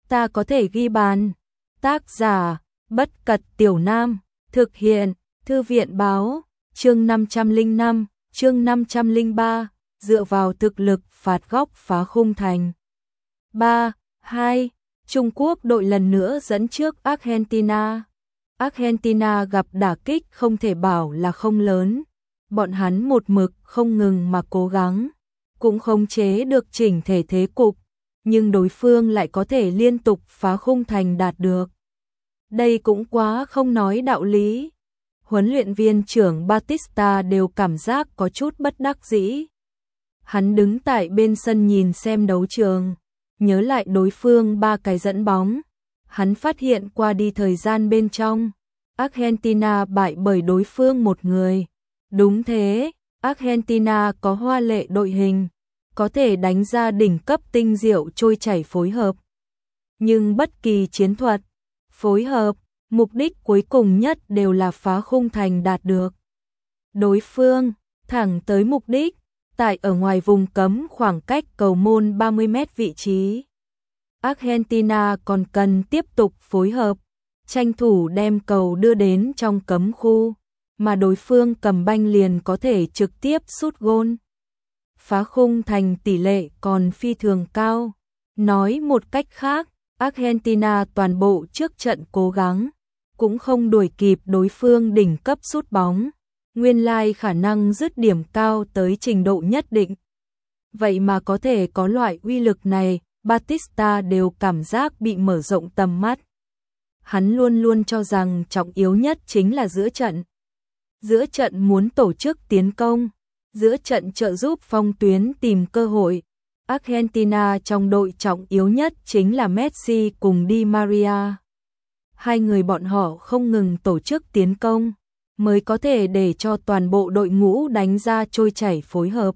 ta có thể ghi bàn. Tác giả, Bất Cật Tiểu Nam, thực hiện, Thư viện Báo, chương 505, chương 503, dựa vào thực lực phạt góc phá khung thành. 3-2, Trung Quốc đội lần nữa dẫn trước Argentina. Argentina gặp đả kích không thể bảo là không lớn. Bọn hắn một mực không ngừng mà cố gắng, cũng khống chế được chỉnh thể thế cục, nhưng đối phương lại có thể liên tục phá khung thành đạt được. Đây cũng quá không nói đạo lý. Huấn luyện viên trưởng Batista đều cảm giác có chút bất đắc dĩ. Hắn đứng tại bên sân nhìn xem đấu trường, nhớ lại đối phương 3 cái dẫn bóng. Hắn phát hiện qua đi thời gian bên trong, Argentina bại bởi đối phương một người. Đúng thế, Argentina có hoa lệ đội hình, có thể đánh ra đỉnh cấp tinh diệu trôi chảy phối hợp. Nhưng bất kỳ chiến thuật, phối hợp, mục đích cuối cùng nhất đều là phá khung thành đạt được. Đối phương, thẳng tới mục đích, tại ở ngoài vùng cấm khoảng cách cầu môn 30 mét vị trí. Argentina còn cần tiếp tục phối hợp, tranh thủ đem cầu đưa đến trong cấm khu, mà đối phương cầm banh liền có thể trực tiếp sút gôn. Phá khung thành tỷ lệ còn phi thường cao. Nói một cách khác, Argentina toàn bộ trước trận cố gắng, cũng không đuổi kịp đối phương đỉnh cấp sút bóng. Nguyên lai khả năng dứt điểm cao tới trình độ nhất định. Vậy mà có thể có loại uy lực này, Batista đều cảm giác bị mở rộng tầm mắt. Hắn luôn luôn cho rằng trọng yếu nhất chính là giữa trận. Giữa trận muốn tổ chức tiến công, giữa trận trợ giúp phong tuyến tìm cơ hội. Argentina trong đội trọng yếu nhất chính là Messi cùng Di Maria. Hai người bọn họ không ngừng tổ chức tiến công, mới có thể để cho toàn bộ đội ngũ đánh ra trôi chảy phối hợp.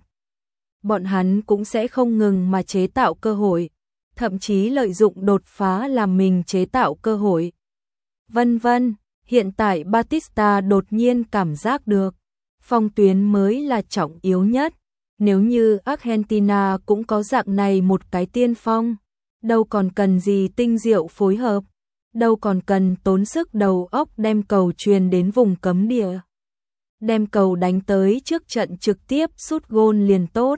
Bọn hắn cũng sẽ không ngừng mà chế tạo cơ hội, thậm chí lợi dụng đột phá làm mình chế tạo cơ hội. Vân vân, hiện tại Batista đột nhiên cảm giác được, phong tuyến mới là trọng yếu nhất. Nếu như Argentina cũng có dạng này một cái tiên phong, đâu còn cần gì tinh diệu phối hợp, đâu còn cần tốn sức đầu óc đem cầu truyền đến vùng cấm địa. Đem cầu đánh tới trước trận trực tiếp sút gôn liền tốt.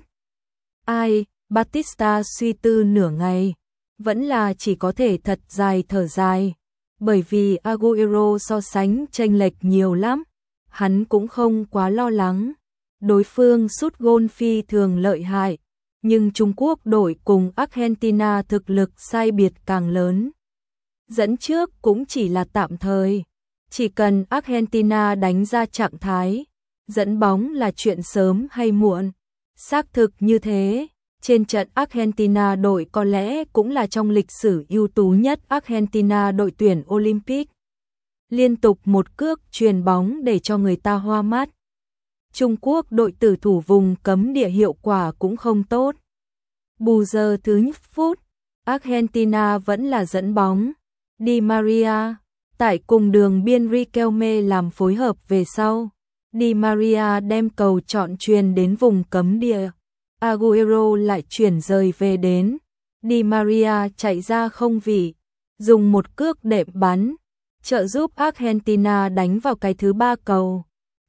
Ai, Batista suy tư nửa ngày, vẫn là chỉ có thể thật dài thở dài, bởi vì Agüero so sánh chênh lệch nhiều lắm, hắn cũng không quá lo lắng. Đối phương sút gôn phi thường lợi hại, nhưng Trung Quốc đội cùng Argentina thực lực sai biệt càng lớn. Dẫn trước cũng chỉ là tạm thời, chỉ cần Argentina đánh ra trạng thái, dẫn bóng là chuyện sớm hay muộn. Xác thực như thế, trên trận Argentina đội có lẽ cũng là trong lịch sử ưu tú nhất Argentina đội tuyển Olympic. Liên tục một cước truyền bóng để cho người ta hoa mắt. Trung Quốc đội tử thủ vùng cấm địa hiệu quả cũng không tốt. Bù giờ thứ nhất phút, Argentina vẫn là dẫn bóng. Di Maria, tại cùng đường biên Riquelme làm phối hợp về sau. Di Maria đem cầu chọn truyền đến vùng cấm địa. Agüero lại chuyển rời về đến. Di Maria chạy ra không vị, dùng một cước đệm bắn, trợ giúp Argentina đánh vào cái thứ 3 cầu.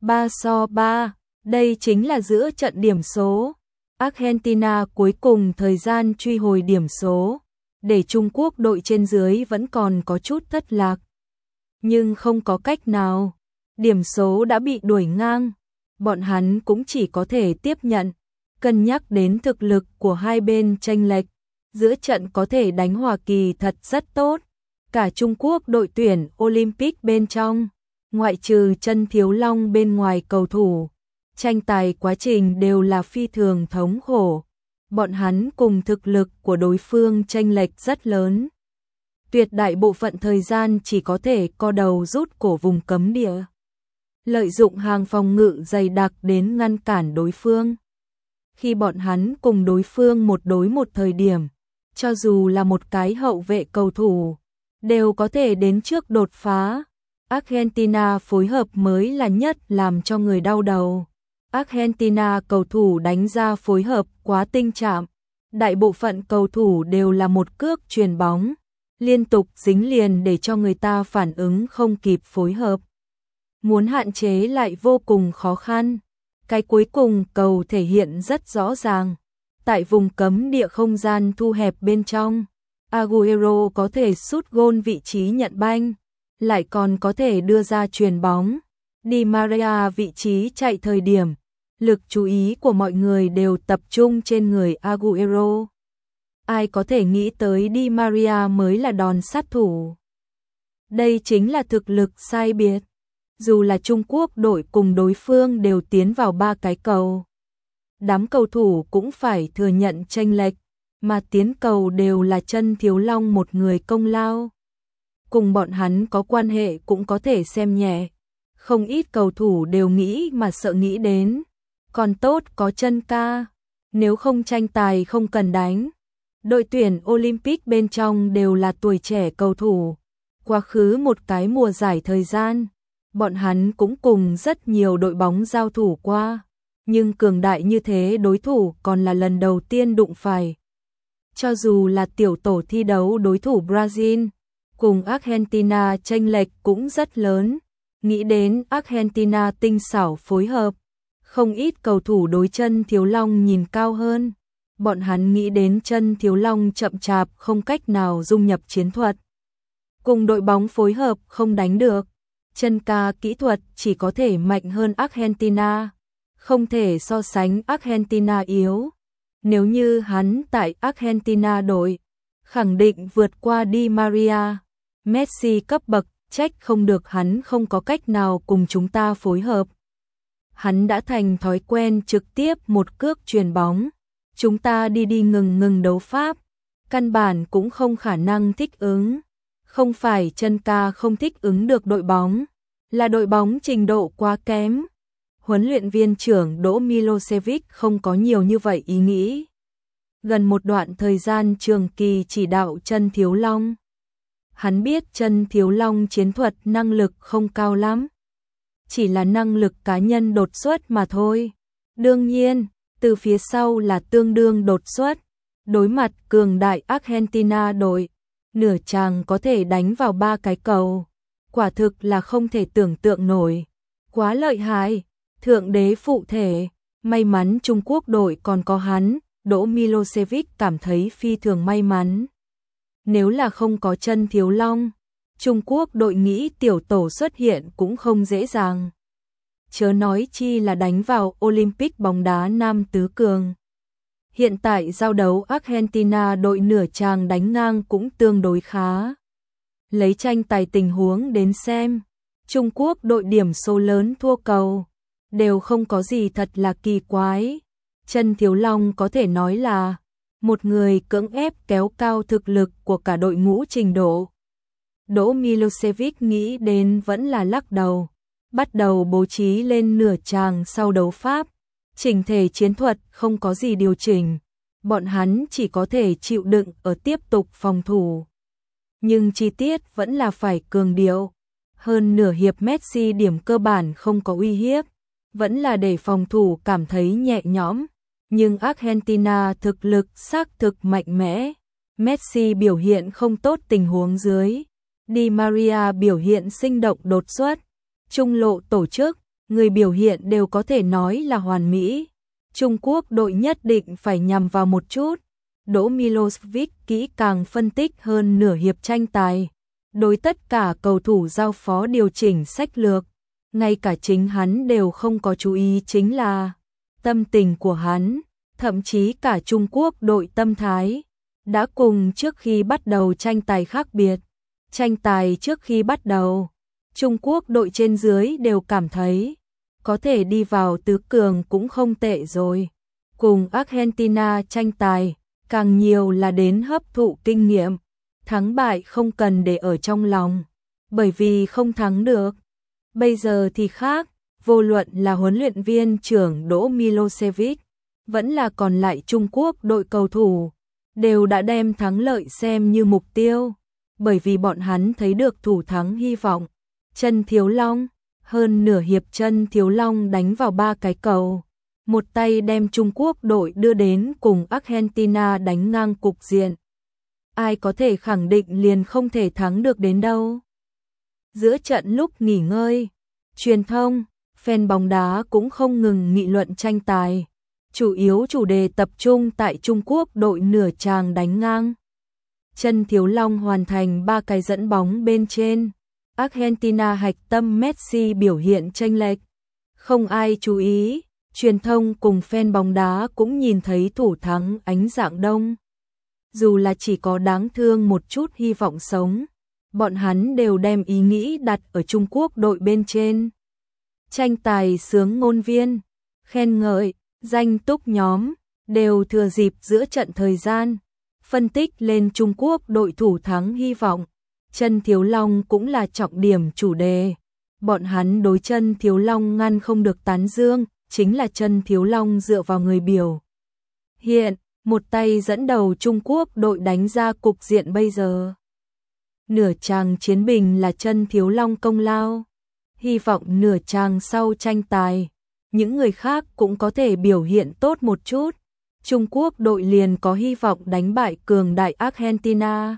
3-3, đây chính là giữa trận điểm số. Argentina cuối cùng thời gian truy hồi điểm số, để Trung Quốc đội trên dưới vẫn còn có chút thất lạc. Nhưng không có cách nào, điểm số đã bị đuổi ngang, bọn hắn cũng chỉ có thể tiếp nhận, cân nhắc đến thực lực của hai bên chênh lệch, giữa trận có thể đánh hòa kỳ thật rất tốt. Cả Trung Quốc đội tuyển Olympic bên trong, ngoại trừ Chân Thiếu Long bên ngoài cầu thủ, tranh tài quá trình đều là phi thường thống khổ. Bọn hắn cùng thực lực của đối phương chênh lệch rất lớn. Tuyệt đại bộ phận thời gian chỉ có thể co đầu rút cổ vùng cấm địa, lợi dụng hàng phòng ngự dày đặc đến ngăn cản đối phương. Khi bọn hắn cùng đối phương một đối một thời điểm, cho dù là một cái hậu vệ cầu thủ, đều có thể đến trước đột phá. Argentina phối hợp mới là nhất làm cho người đau đầu. Argentina cầu thủ đánh ra phối hợp quá tinh chạm, đại bộ phận cầu thủ đều là một cước chuyền bóng, liên tục dính liền để cho người ta phản ứng không kịp phối hợp. Muốn hạn chế lại vô cùng khó khăn. Cái cuối cùng cầu thể hiện rất rõ ràng. Tại vùng cấm địa không gian thu hẹp bên trong, Agüero có thể sút gôn vị trí nhận banh, lại còn có thể đưa ra chuyền bóng. Di Maria vị trí chạy thời điểm, lực chú ý của mọi người đều tập trung trên người Agüero. Ai có thể nghĩ tới Di Maria mới là đòn sát thủ. Đây chính là thực lực sai biệt. Dù là Trung Quốc đội cùng đối phương đều tiến vào 3 cái cầu. Đám cầu thủ cũng phải thừa nhận chênh lệch, mà tiến cầu đều là Chân Thiếu Long một người công lao. Cùng bọn hắn có quan hệ cũng có thể xem nhẹ. Không ít cầu thủ đều nghĩ mà sợ nghĩ đến. Còn tốt có Chân ca, nếu không tranh tài không cần đánh. Đội tuyển Olympic bên trong đều là tuổi trẻ cầu thủ. Quá khứ một cái mùa giải thời gian, bọn hắn cũng cùng rất nhiều đội bóng giao thủ qua. Nhưng cường đại như thế đối thủ còn là lần đầu tiên đụng phải. Cho dù là tiểu tổ thi đấu đối thủ Brazil, cùng Argentina chênh lệch cũng rất lớn. Nghĩ đến Argentina tinh xảo phối hợp, không ít cầu thủ đối Chân Thiếu Long nhìn cao hơn. Bọn hắn nghĩ đến Chân Thiếu Long chậm chạp không cách nào dung nhập chiến thuật. Cùng đội bóng phối hợp không đánh được. Chân ca kỹ thuật chỉ có thể mạnh hơn Argentina. Không thể so sánh Argentina yếu. Nếu như hắn tại Argentina đội, khẳng định vượt qua Di Maria. Messi cấp bậc, trách không được hắn không có cách nào cùng chúng ta phối hợp. Hắn đã thành thói quen trực tiếp một cước chuyền bóng. Chúng ta đi ngừng đấu pháp, căn bản cũng không khả năng thích ứng. Không phải Chân ca không thích ứng được đội bóng, là đội bóng trình độ quá kém. Huấn luyện viên trưởng Đỗ Milosevic không có nhiều như vậy ý nghĩ. Gần một đoạn thời gian trường kỳ chỉ đạo Chân Thiếu Long. Hắn biết Chân Thiếu Long chiến thuật năng lực không cao lắm. Chỉ là năng lực cá nhân đột xuất mà thôi. Đương nhiên, từ phía sau là tương đương đột xuất. Đối mặt cường đại Argentina đội, nửa chàng có thể đánh vào 3 cái cầu. Quả thực là không thể tưởng tượng nổi. Quá lợi hại, thượng đế phụ thể. May mắn Trung Quốc đội còn có hắn, Đỗ Milosevic cảm thấy phi thường may mắn. Nếu là không có Chân Thiếu Long, Trung Quốc đội nghĩ tiểu tổ xuất hiện cũng không dễ dàng. Chớ nói chi là đánh vào Olympic bóng đá nam tứ cường. Hiện tại giao đấu Argentina đội nửa chàng đánh ngang cũng tương đối khá. Lấy tranh tài tình huống đến xem, Trung Quốc đội điểm số lớn thua cầu, đều không có gì thật là kỳ quái. Chân Thiếu Long có thể nói là một người cưỡng ép kéo cao thực lực của cả đội ngũ trình độ. Đỗ Milosevic nghĩ đến vẫn là lắc đầu, bắt đầu bố trí lên nửa chàng sau đấu pháp. Chỉnh thể chiến thuật không có gì điều chỉnh, bọn hắn chỉ có thể chịu đựng ở tiếp tục phòng thủ. Nhưng chi tiết vẫn là phải cường điệu. Hơn nửa hiệp Messi điểm cơ bản không có uy hiếp, vẫn là để phòng thủ cảm thấy nhẹ nhõm. Nhưng Argentina thực lực xác thực mạnh mẽ. Messi biểu hiện không tốt tình huống dưới. Di Maria biểu hiện sinh động đột xuất. Trung lộ tổ chức, người biểu hiện đều có thể nói là hoàn mỹ. Trung Quốc đội nhất định phải nhằm vào một chút. Đỗ Milosevic kỹ càng phân tích hơn nửa hiệp tranh tài. Đối tất cả cầu thủ giao phó điều chỉnh sách lược. Ngay cả chính hắn đều không có chú ý chính là tâm tình của hắn. Thậm chí cả Trung Quốc đội tâm thái đã cùng trước khi bắt đầu tranh tài khác biệt. Tranh tài trước khi bắt đầu, Trung Quốc đội trên dưới đều cảm thấy có thể đi vào tứ cường cũng không tệ rồi. Cùng Argentina tranh tài, càng nhiều là đến hấp thụ kinh nghiệm. Thắng bại không cần để ở trong lòng, bởi vì không thắng được. Bây giờ thì khác, vô luận là huấn luyện viên trưởng Đỗ Milosevic, vẫn là còn lại Trung Quốc đội cầu thủ, đều đã đem thắng lợi xem như mục tiêu, bởi vì bọn hắn thấy được thủ thắng hy vọng. Chân Thiếu Long, hơn nửa hiệp Chân Thiếu Long đánh vào 3 cái cầu, một tay đem Trung Quốc đội đưa đến cùng Argentina đánh ngang cục diện. ai có thể khẳng định liền không thể thắng được đến đâu. Giữa trận lúc nghỉ ngơi, truyền thông, fan bóng đá cũng không ngừng nghị luận tranh tài. Chủ yếu chủ đề tập trung tại Trung Quốc đội nửa chàng đánh ngang. Chân Thiếu Long hoàn thành 3 cái dẫn bóng bên trên. Argentina hạch tâm Messi biểu hiện chênh lệch. Không ai chú ý, truyền thông cùng fan bóng đá cũng nhìn thấy thủ thắng ánh dạng đông. Dù là chỉ có đáng thương một chút hy vọng sống, bọn hắn đều đem ý nghĩ đặt ở Trung Quốc đội bên trên. Tranh tài sướng ngôn viên, khen ngợi, danh túc nhóm, đều thừa dịp giữa trận thời gian, phân tích lên Trung Quốc đội thủ thắng hy vọng. Chân Thiếu Long cũng là trọng điểm chủ đề. Bọn hắn đối Chân Thiếu Long ngăn không được tán dương, chính là Chân Thiếu Long dựa vào người biểu hiện, một tay dẫn đầu Trung Quốc đội đánh ra cục diện bây giờ. Nửa chàng chiến bình là Chân Thiếu Long công lao. Hy vọng nửa chàng sau tranh tài, những người khác cũng có thể biểu hiện tốt một chút. Trung Quốc đội liền có hy vọng đánh bại cường đại Argentina.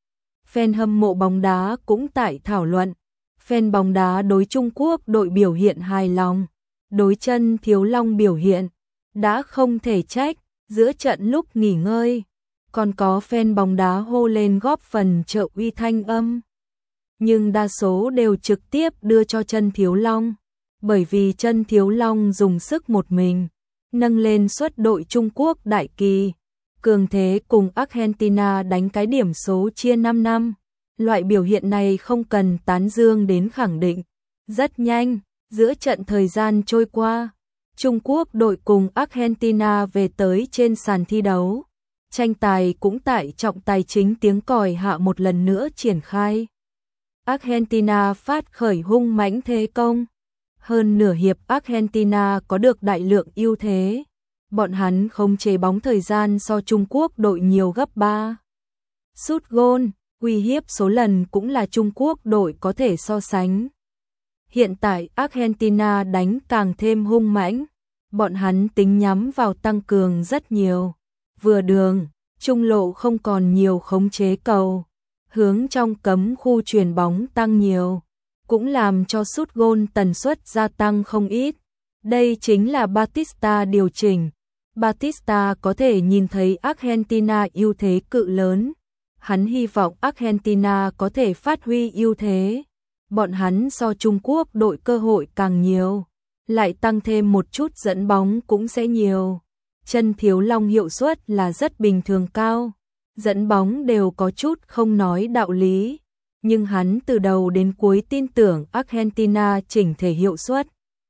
Fan hâm mộ bóng đá cũng tại thảo luận. Fan bóng đá đối Trung Quốc đội biểu hiện hài lòng. Đối Chân Thiếu Long biểu hiện đã không thể trách. Giữa trận lúc nghỉ ngơi, còn có fan bóng đá hô lên góp phần trợ uy thanh âm. Nhưng đa số đều trực tiếp đưa cho Chân Thiếu Long, bởi vì Chân Thiếu Long dùng sức một mình, nâng lên suất đội Trung Quốc đại kỳ. Cường thế cùng Argentina đánh cái điểm số chia 5 năm. Loại biểu hiện này không cần tán dương đến khẳng định. Rất nhanh, giữa trận thời gian trôi qua, Trung Quốc đội cùng Argentina về tới trên sàn thi đấu. Tranh tài cũng tại trọng tài chính tiếng còi hạ một lần nữa triển khai. Argentina phát khởi hung mãnh thế công. Hơn nửa hiệp Argentina có được đại lượng ưu thế. Bọn hắn không chế bóng thời gian so Trung Quốc đội nhiều gấp 3. Sút gôn, uy hiếp số lần cũng là Trung Quốc đội có thể so sánh. Hiện tại Argentina đánh càng thêm hung mãnh. Bọn hắn tính nhắm vào tăng cường rất nhiều. Vừa đường, trung lộ không còn nhiều khống chế cầu. Hướng trong cấm khu chuyền bóng tăng nhiều. Cũng làm cho sút gôn tần suất gia tăng không ít. Đây chính là Batista điều chỉnh. Batista có thể nhìn thấy Argentina ưu thế cự lớn. Hắn hy vọng Argentina có thể phát huy ưu thế. Bọn hắn so Trung Quốc đội cơ hội càng nhiều, lại tăng thêm một chút dẫn bóng cũng sẽ nhiều. Chân Thiếu Long hiệu suất là rất bình thường cao, dẫn bóng đều có chút không nói đạo lý, nhưng hắn từ đầu đến cuối tin tưởng Argentina chỉnh thể hiệu suất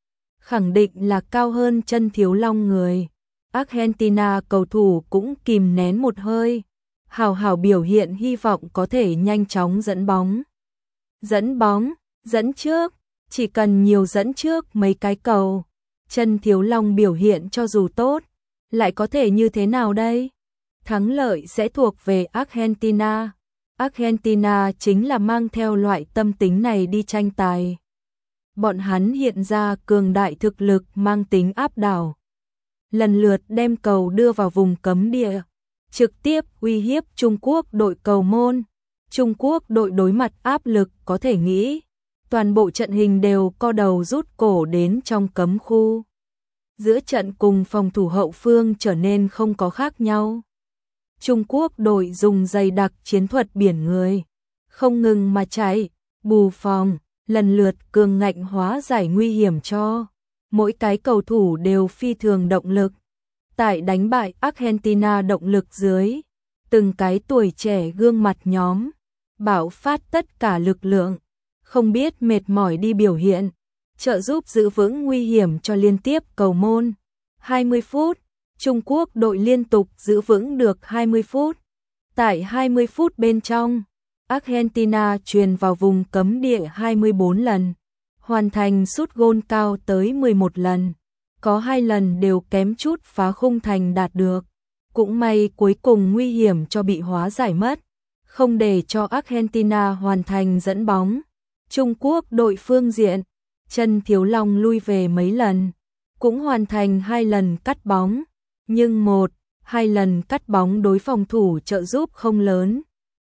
khẳng định là cao hơn Chân Thiếu Long người. Argentina cầu thủ cũng kìm nén một hơi, hào hào biểu hiện hy vọng có thể nhanh chóng dẫn bóng. Dẫn trước, chỉ cần nhiều dẫn trước mấy cái cầu. Chân Thiếu Long biểu hiện cho dù tốt, lại có thể như thế nào đây? Thắng lợi sẽ thuộc về Argentina. Argentina chính là mang theo loại tâm tính này đi tranh tài. Bọn hắn hiện ra cường đại thực lực mang tính áp đảo. Lần lượt đem cầu đưa vào vùng cấm địa, trực tiếp uy hiếp Trung Quốc đội cầu môn. Trung Quốc đội đối mặt áp lực có thể nghĩ, toàn bộ trận hình đều co đầu rút cổ đến trong cấm khu. Giữa trận cùng phòng thủ hậu phương trở nên không có khác nhau. Trung Quốc đội dùng dày đặc chiến thuật biển người, không ngừng mà chạy, bù phòng, lần lượt cường ngạnh hóa giải nguy hiểm cho. Mỗi cái cầu thủ đều phi thường động lực. Tại đánh bại Argentina động lực dưới, từng cái tuổi trẻ gương mặt nhóm, bạo phát tất cả lực lượng, không biết mệt mỏi đi biểu hiện, trợ giúp giữ vững nguy hiểm cho liên tiếp cầu môn. 20 phút, Trung Quốc đội liên tục giữ vững được 20 phút. Tại 20 phút bên trong, Argentina truyền vào vùng cấm địa 24 lần, hoàn thành sút gôn cao tới 11 lần, có 2 lần đều kém chút phá khung thành đạt được. Cũng may cuối cùng nguy hiểm cho bị hóa giải mất, không để cho Argentina hoàn thành dẫn bóng. Trung Quốc đội phương diện, Chân Thiếu Long lui về mấy lần, cũng hoàn thành 2 lần cắt bóng, nhưng 1-2 lần cắt bóng đối phòng thủ trợ giúp không lớn.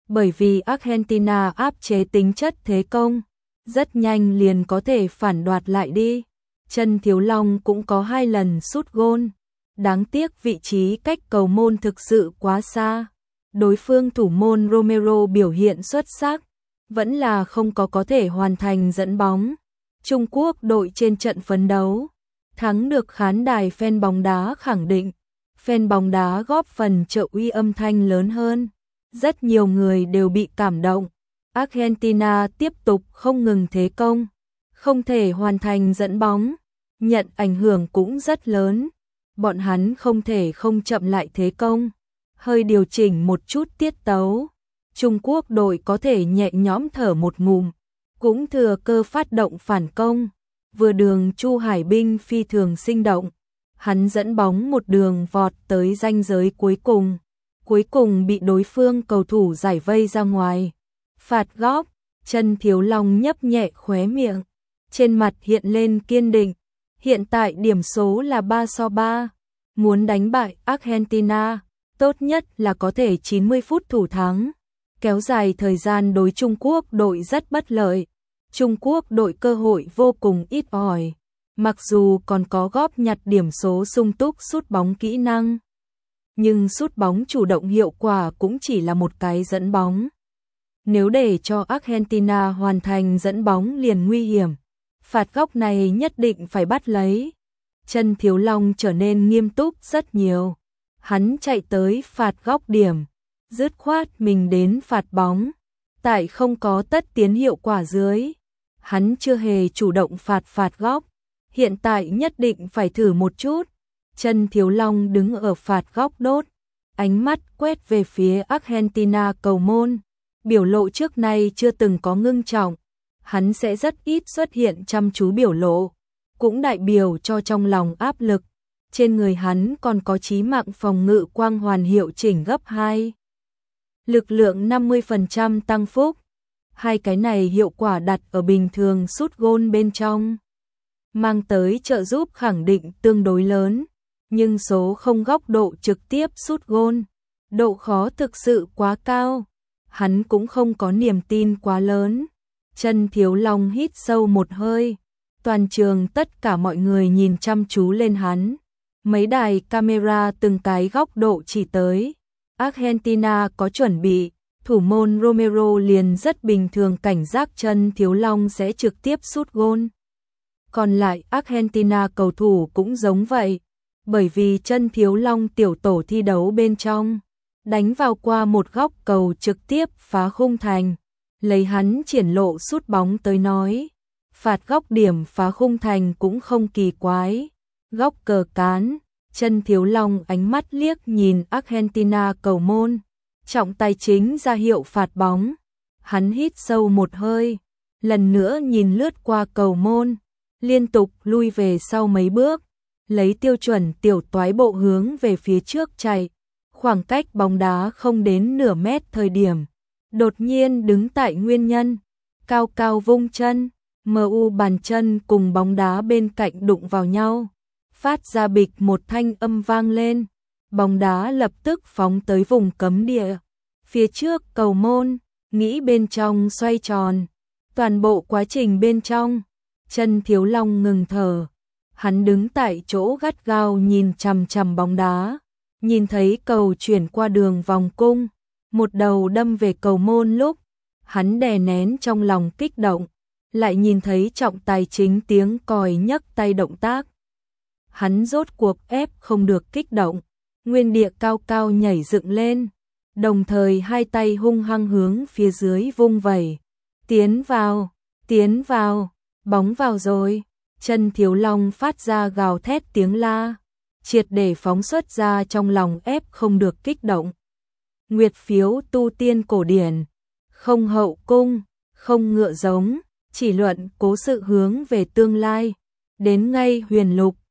bởi vì Argentina áp chế tính chất thế công, rất nhanh liền có thể phản đoạt lại đi. Chân Thiếu Long cũng có 2 lần sút gôn, đáng tiếc vị trí cách cầu môn thực sự quá xa. Đối phương thủ môn Romero biểu hiện xuất sắc, vẫn là không có thể hoàn thành dẫn bóng. Trung Quốc đội trên trận phấn đấu, thắng được khán đài fan bóng đá khẳng định, fan bóng đá góp phần trợ uy âm thanh lớn hơn. Rất nhiều người đều bị cảm động. Argentina tiếp tục không ngừng thế công, không thể hoàn thành dẫn bóng, nhận ảnh hưởng cũng rất lớn. Bọn hắn không thể không chậm lại thế công, hơi điều chỉnh một chút tiết tấu. Trung Quốc đội có thể nhẹ nhõm thở một ngụm, cũng thừa cơ phát động phản công. Vừa đường Chu Hải Binh phi thường sinh động, hắn dẫn bóng một đường vọt tới ranh giới cuối cùng bị đối phương cầu thủ giải vây ra ngoài. Phạt góc, Chân Thiếu Long nhấp nhẹ khóe miệng, trên mặt hiện lên kiên định. Hiện tại điểm số là 3-3, muốn đánh bại Argentina, tốt nhất là có thể 90 phút thủ thắng. Kéo dài thời gian đối Trung Quốc đội rất bất lợi. Trung Quốc đội cơ hội vô cùng ít ỏi, mặc dù còn có góp nhặt điểm số sung túc sút bóng kỹ năng, nhưng sút bóng chủ động hiệu quả cũng chỉ là một cái dẫn bóng. Nếu để cho Argentina hoàn thành dẫn bóng liền nguy hiểm, phạt góc này nhất định phải bắt lấy. Chân Thiếu Long trở nên nghiêm túc rất nhiều, hắn chạy tới phạt góc điểm, dứt khoát mình đến phạt bóng. Tại không có tất tiến hiệu quả dưới, hắn chưa hề chủ động phạt góc, hiện tại nhất định phải thử một chút. Chân Thiếu Long đứng ở phạt góc đốt, ánh mắt quét về phía Argentina cầu môn, biểu lộ trước nay chưa từng có ngưng trọng. Hắn sẽ rất ít xuất hiện chăm chú biểu lộ, cũng đại biểu cho trong lòng áp lực. Trên người hắn còn có chí mạng phòng ngự quang hoàn hiệu chỉnh gấp 2. Lực lượng 50% tăng phúc. Hai cái này hiệu quả đặt ở bình thường sút gôn bên trong, mang tới trợ giúp khẳng định tương đối lớn, nhưng số không góc độ trực tiếp sút gôn, độ khó thực sự quá cao, hắn cũng không có niềm tin quá lớn. Chân Thiếu Long hít sâu một hơi, toàn trường tất cả mọi người nhìn chăm chú lên hắn, mấy đài camera từng cái góc độ chỉ tới. Argentina có chuẩn bị, thủ môn Romero liền rất bình thường cảnh giác Chân Thiếu Long sẽ trực tiếp sút gôn. Còn lại Argentina cầu thủ cũng giống vậy, bởi vì Chân Thiếu Long tiểu tổ thi đấu bên trong, đánh vào qua một góc cầu trực tiếp phá khung thành, lấy hắn triển lộ sút bóng tới nói, phạt góc điểm phá khung thành cũng không kỳ quái. Góc cờ cán, Chân Thiếu Long ánh mắt liếc nhìn Argentina cầu môn, trọng tài chính ra hiệu phạt bóng. Hắn hít sâu một hơi, lần nữa nhìn lướt qua cầu môn, liên tục lui về sau mấy bước, lấy tiêu chuẩn tiểu toái bộ hướng về phía trước chạy, khoảng cách bóng đá không đến nửa mét thời điểm, đột nhiên đứng tại nguyên nhân, cao cao vung chân, MU bàn chân cùng bóng đá bên cạnh đụng vào nhau, phát ra bịch một thanh âm vang lên, bóng đá lập tức phóng tới vùng cấm địa, phía trước cầu môn, nghĩ bên trong xoay tròn, toàn bộ quá trình bên trong, Chân Thiếu Long ngừng thở, hắn đứng tại chỗ gắt gao nhìn chằm chằm bóng đá, nhìn thấy cầu chuyển qua đường vòng cung, một đầu đâm về cầu môn lúc, hắn đè nén trong lòng kích động, lại nhìn thấy trọng tài chính tiếng còi nhấc tay động tác. Hắn rốt cuộc ép không được kích động, nguyên địa cao cao nhảy dựng lên, đồng thời hai tay hung hăng hướng phía dưới vung vẩy. Tiến vào, bóng vào rồi. Chân Thiếu Long phát ra gào thét tiếng la, triệt để phóng xuất ra trong lòng ép không được kích động. Nguyệt phiếu tu tiên cổ điển, không hậu cung, không ngựa giống, chỉ luận cố sự hướng về tương lai, đến ngay huyền lục.